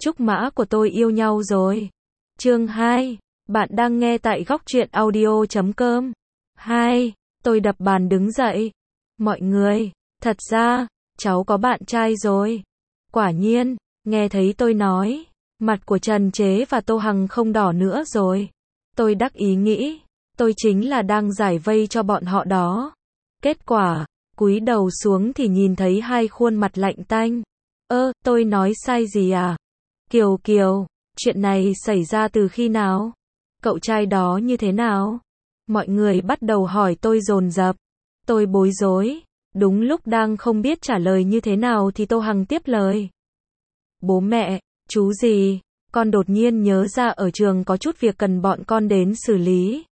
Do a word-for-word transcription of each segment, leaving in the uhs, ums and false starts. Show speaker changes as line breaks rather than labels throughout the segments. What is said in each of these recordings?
Trúc mã của tôi yêu nhau rồi. Chương hai. Bạn đang nghe tại góc truyện audio chấm com. hai. Tôi đập bàn đứng dậy. Mọi người, thật ra, cháu có bạn trai rồi. Quả nhiên, nghe thấy tôi nói, mặt của Trần Chế và Tô Hằng không đỏ nữa rồi. Tôi đắc ý nghĩ, tôi chính là đang giải vây cho bọn họ đó. Kết quả, cúi đầu xuống thì nhìn thấy hai khuôn mặt lạnh tanh. Ơ, tôi nói sai gì à? Kiều Kiều, chuyện này xảy ra từ khi nào? Cậu trai đó như thế nào? Mọi người bắt đầu hỏi tôi dồn dập. Tôi bối rối. Đúng lúc đang không biết trả lời như thế nào thì Tô Hằng tiếp lời. Bố mẹ, chú gì? Con đột nhiên nhớ ra ở trường có chút việc cần bọn con đến xử lý.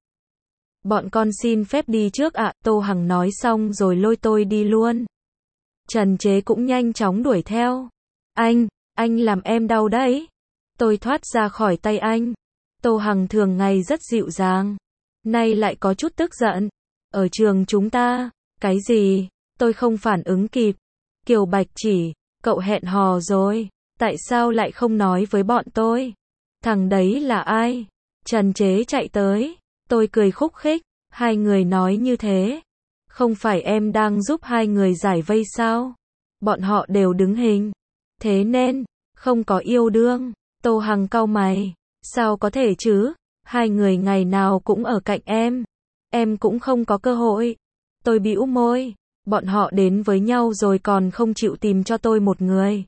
Bọn con xin phép đi trước ạ, Tô Hằng nói xong rồi lôi tôi đi luôn. Trần Chế cũng nhanh chóng đuổi theo. Anh, anh làm em đau đấy. Tôi thoát ra khỏi tay anh. Tô Hằng thường ngày rất dịu dàng, nay lại có chút tức giận. Ở trường chúng ta, cái gì? Tôi không phản ứng kịp. Kiều Bạch chỉ, cậu hẹn hò rồi, tại sao lại không nói với bọn tôi? Thằng đấy là ai? Trần Chế chạy tới, tôi cười khúc khích, hai người nói như thế. Không phải em đang giúp hai người giải vây sao? Bọn họ đều đứng hình. Thế nên, không có yêu đương. Tô Hằng cau mày. Sao có thể chứ? Hai người ngày nào cũng ở cạnh em. Em cũng không có cơ hội. Tôi bĩu môi. Bọn họ đến với nhau rồi còn không chịu tìm cho tôi một người.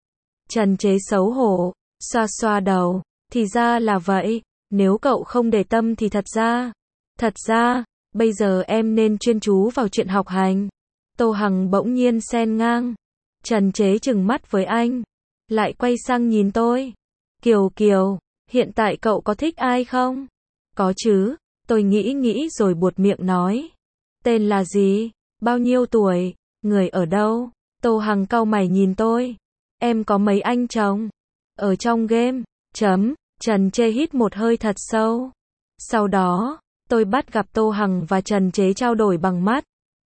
Trần Chế xấu hổ, xoa xoa đầu. Thì ra là vậy. Nếu cậu không để tâm thì thật ra. Thật ra, bây giờ em nên chuyên chú vào chuyện học hành. Tô Hằng bỗng nhiên xen ngang. Trần Chế trừng mắt với anh. Lại quay sang nhìn tôi. Kiều Kiều, hiện tại cậu có thích ai không? Có chứ, tôi nghĩ nghĩ rồi buột miệng nói. Tên là gì? Bao nhiêu tuổi? Người ở đâu? Tô Hằng cau mày nhìn tôi. Em có mấy anh chồng? Ở trong game. Chấm. Trần Chế hít một hơi thật sâu. Sau đó, tôi bắt gặp Tô Hằng và Trần Chế trao đổi bằng mắt.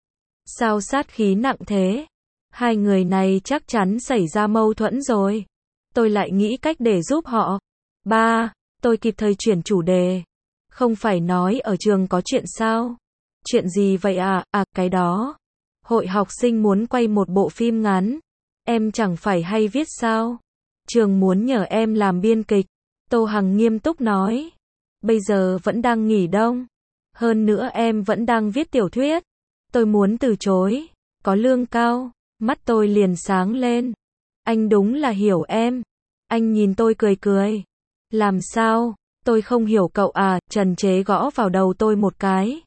Sao sát khí nặng thế? Hai người này chắc chắn xảy ra mâu thuẫn rồi. Tôi lại nghĩ cách để giúp họ. Ba, tôi kịp thời chuyển chủ đề. Không phải nói ở trường có chuyện sao? Chuyện gì vậy à? À, cái đó. Hội học sinh muốn quay một bộ phim ngắn. Em chẳng phải hay viết sao? Trường muốn nhờ em làm biên kịch. Tô Hằng nghiêm túc nói. Bây giờ vẫn đang nghỉ đông. Hơn nữa em vẫn đang viết tiểu thuyết. Tôi muốn từ chối. Có lương cao. Mắt tôi liền sáng lên. Anh đúng là hiểu em. Anh nhìn tôi cười cười. Làm sao? Tôi không hiểu cậu à? Trần Chế gõ vào đầu tôi một cái.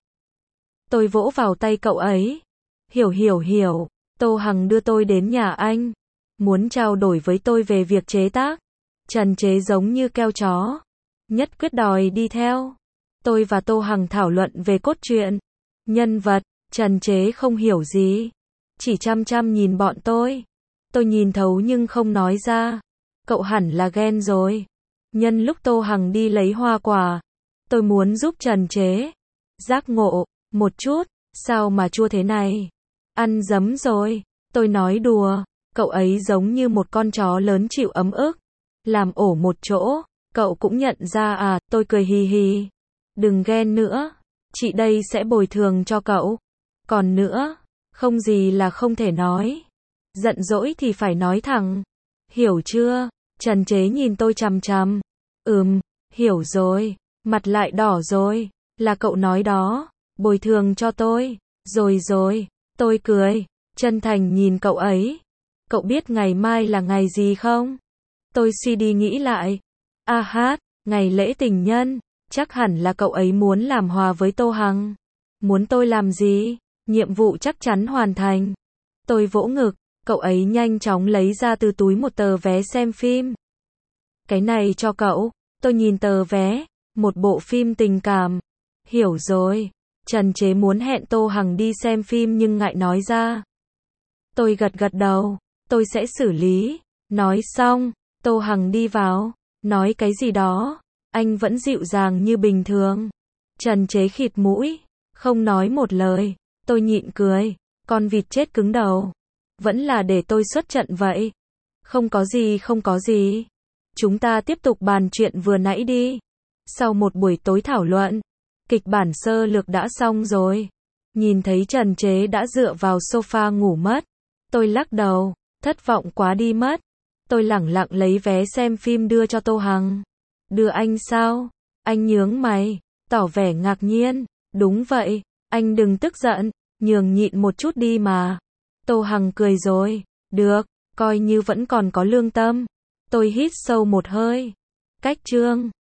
Tôi vỗ vào tay cậu ấy. Hiểu hiểu hiểu. Tô Hằng đưa tôi đến nhà anh. Muốn trao đổi với tôi về việc chế tác. Trần Chế giống như keo chó. Nhất quyết đòi đi theo. Tôi và Tô Hằng thảo luận về cốt truyện. Nhân vật. Trần Chế không hiểu gì. Chỉ chăm chăm nhìn bọn tôi. Tôi nhìn thấu nhưng không nói ra. Cậu hẳn là ghen rồi. Nhân lúc Tô Hằng đi lấy hoa quả, tôi muốn giúp Trần Chế. Giác ngộ, một chút, sao mà chua thế này? Ăn dấm rồi. Tôi nói đùa, cậu ấy giống như một con chó lớn chịu ấm ức. Làm ổ một chỗ, cậu cũng nhận ra à? Tôi cười hì hì. Đừng ghen nữa, chị đây sẽ bồi thường cho cậu. Còn nữa, không gì là không thể nói. Giận dỗi thì phải nói thẳng. Hiểu chưa? Trần Chế nhìn tôi chằm chằm. Ừm, hiểu rồi. Mặt lại đỏ rồi. Là cậu nói đó. Bồi thường cho tôi. Rồi rồi. Tôi cười. Chân thành nhìn cậu ấy. Cậu biết ngày mai là ngày gì không? Tôi suy đi nghĩ lại. A hát, ngày lễ tình nhân. Chắc hẳn là cậu ấy muốn làm hòa với Tô Hằng. Muốn tôi làm gì? Nhiệm vụ chắc chắn hoàn thành. Tôi vỗ ngực. Cậu ấy nhanh chóng lấy ra từ túi một tờ vé xem phim. Cái này cho cậu. Tôi nhìn tờ vé. Một bộ phim tình cảm. Hiểu rồi. Trần Chế muốn hẹn Tô Hằng đi xem phim nhưng ngại nói ra. Tôi gật gật đầu. Tôi sẽ xử lý. Nói xong, Tô Hằng đi vào. Nói cái gì đó. Anh vẫn dịu dàng như bình thường. Trần Chế khịt mũi. Không nói một lời. Tôi nhịn cười. Con vịt chết cứng đầu. Vẫn là để tôi xuất trận vậy. Không có gì không có gì. chúng ta tiếp tục bàn chuyện vừa nãy đi. Sau một buổi tối thảo luận, kịch bản sơ lược đã xong rồi. Nhìn thấy Trần Chế đã dựa vào sofa ngủ mất. Tôi lắc đầu, thất vọng quá đi mất. Tôi lẳng lặng lấy vé xem phim đưa cho Tô Hằng. Đưa anh sao? Anh nhướng mày, tỏ vẻ ngạc nhiên. Đúng vậy, anh đừng tức giận, nhường nhịn một chút đi mà. Tô Hằng cười rồi, được, coi như vẫn còn có lương tâm. Tôi hít sâu một hơi. Cách chương